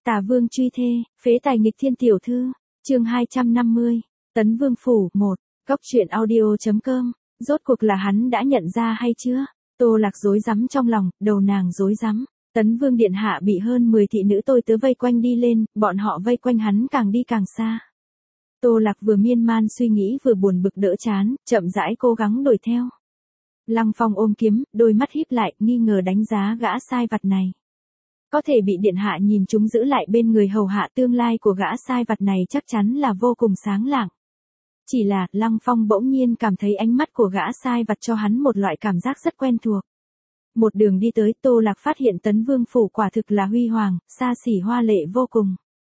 Tả Vương truy thê, phế tài nghịch thiên tiểu thư, chương 250, Tấn Vương phủ 1, góc truyện audio.com, rốt cuộc là hắn đã nhận ra hay chưa? Tô Lạc rối rắm trong lòng, đầu nàng rối rắm. Tấn Vương điện hạ bị hơn 10 thị nữ tôi tớ vây quanh đi lên, bọn họ vây quanh hắn càng đi càng xa. Tô Lạc vừa miên man suy nghĩ vừa buồn bực đỡ chán, chậm rãi cố gắng đuổi theo. Lăng Phong ôm kiếm, đôi mắt híp lại, nghi ngờ đánh giá gã sai vặt này. Có thể bị điện hạ nhìn chúng giữ lại bên người hầu hạ tương lai của gã sai vặt này chắc chắn là vô cùng sáng lạng. Chỉ là, Lăng Phong bỗng nhiên cảm thấy ánh mắt của gã sai vặt cho hắn một loại cảm giác rất quen thuộc. Một đường đi tới, Tô Lạc phát hiện Tấn Vương phủ quả thực là huy hoàng, xa xỉ hoa lệ vô cùng.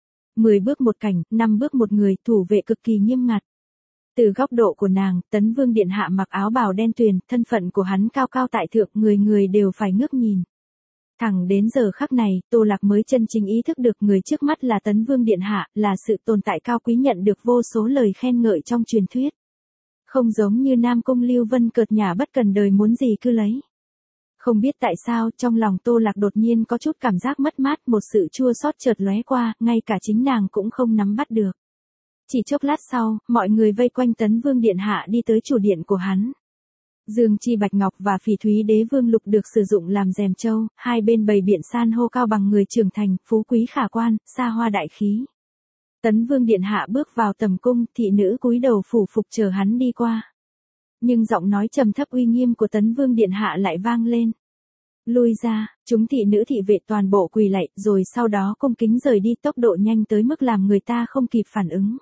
10 bước một cảnh, 5 bước một người, thủ vệ cực kỳ nghiêm ngặt. Từ góc độ của nàng, Tấn Vương điện hạ mặc áo bào đen tuyền, thân phận của hắn cao cao tại thượng, người người đều phải ngước nhìn. Thẳng đến giờ khắc này, Tô Lạc mới chân chính ý thức được người trước mắt là Tấn Vương điện hạ, là sự tồn tại cao quý nhận được vô số lời khen ngợi trong truyền thuyết. Không giống như Nam Cung Lưu Vân cợt nhả bất cần đời muốn gì cứ lấy. Không biết tại sao, trong lòng Tô Lạc đột nhiên có chút cảm giác mất mát, một sự chua xót chợt lóe qua, ngay cả chính nàng cũng không nắm bắt được. Chỉ chốc lát sau, mọi người vây quanh Tấn Vương điện hạ đi tới chủ điện của hắn. Dương chi bạch ngọc và phỉ thúy đế vương lục được sử dụng làm rèm châu, hai bên bày biện san hô cao bằng người trưởng thành, phú quý khả quan, xa hoa đại khí. Tấn Vương điện hạ bước vào tầm cung, thị nữ cúi đầu phủ phục chờ hắn đi qua. Nhưng giọng nói trầm thấp uy nghiêm của Tấn Vương điện hạ lại vang lên. Lui ra, chúng thị nữ thị vệ toàn bộ quỳ lạy, rồi sau đó cung kính rời đi, tốc độ nhanh tới mức làm người ta không kịp phản ứng.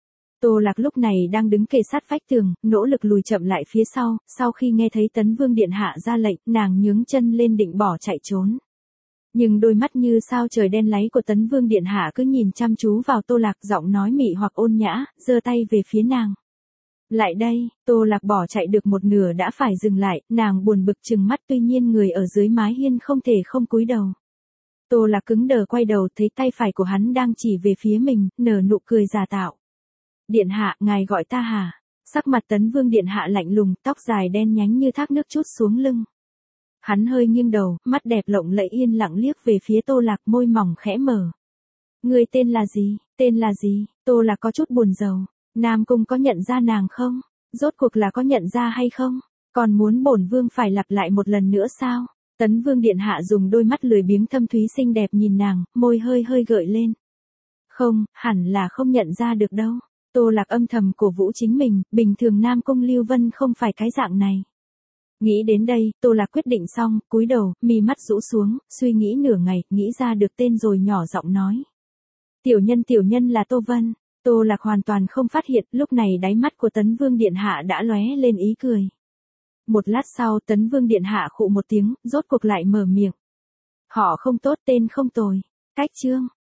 Tô Lạc lúc này đang đứng kề sát vách tường, nỗ lực lùi chậm lại phía sau khi nghe thấy Tấn Vương điện hạ ra lệnh, nàng nhướng chân lên định bỏ chạy trốn. Nhưng đôi mắt như sao trời đen láy của Tấn Vương điện hạ cứ nhìn chăm chú vào Tô Lạc, giọng nói mị hoặc ôn nhã, giơ tay về phía nàng. Lại đây, Tô Lạc bỏ chạy được một nửa đã phải dừng lại, nàng buồn bực trừng mắt, tuy nhiên người ở dưới mái hiên không thể không cúi đầu. Tô Lạc cứng đờ quay đầu thấy tay phải của hắn đang chỉ về phía mình, nở nụ cười giả tạo. Điện hạ, ngài gọi ta hả? Sắc mặt Tấn Vương điện hạ lạnh lùng, tóc dài đen nhánh như thác nước trút xuống lưng. Hắn hơi nghiêng đầu, mắt đẹp lộng lẫy yên lặng liếc về phía Tô Lạc, môi mỏng khẽ mở. Người tên là gì? Tên là gì? Tô Lạc có chút buồn rầu. Nam Cung có nhận ra nàng không? Rốt cuộc là có nhận ra hay không? Còn muốn bổn vương phải lặp lại một lần nữa sao? Tấn Vương điện hạ dùng đôi mắt lười biếng thâm thúy xinh đẹp nhìn nàng, môi hơi gợi lên. Không, hẳn là không nhận ra được đâu. Tô Lạc âm thầm cổ vũ chính mình, bình thường Nam Cung Lưu Vân không phải cái dạng này. Nghĩ đến đây, Tô Lạc quyết định xong, cúi đầu, mi mắt rũ xuống, suy nghĩ nửa ngày, nghĩ ra được tên rồi nhỏ giọng nói. Tiểu nhân là Tô Vân. Tô Lạc hoàn toàn không phát hiện, lúc này đáy mắt của Tấn Vương điện hạ đã lóe lên ý cười. Một lát sau, Tấn Vương điện hạ khụ một tiếng, rốt cuộc lại mở miệng. Họ không tốt, tên không tồi. Cách chương,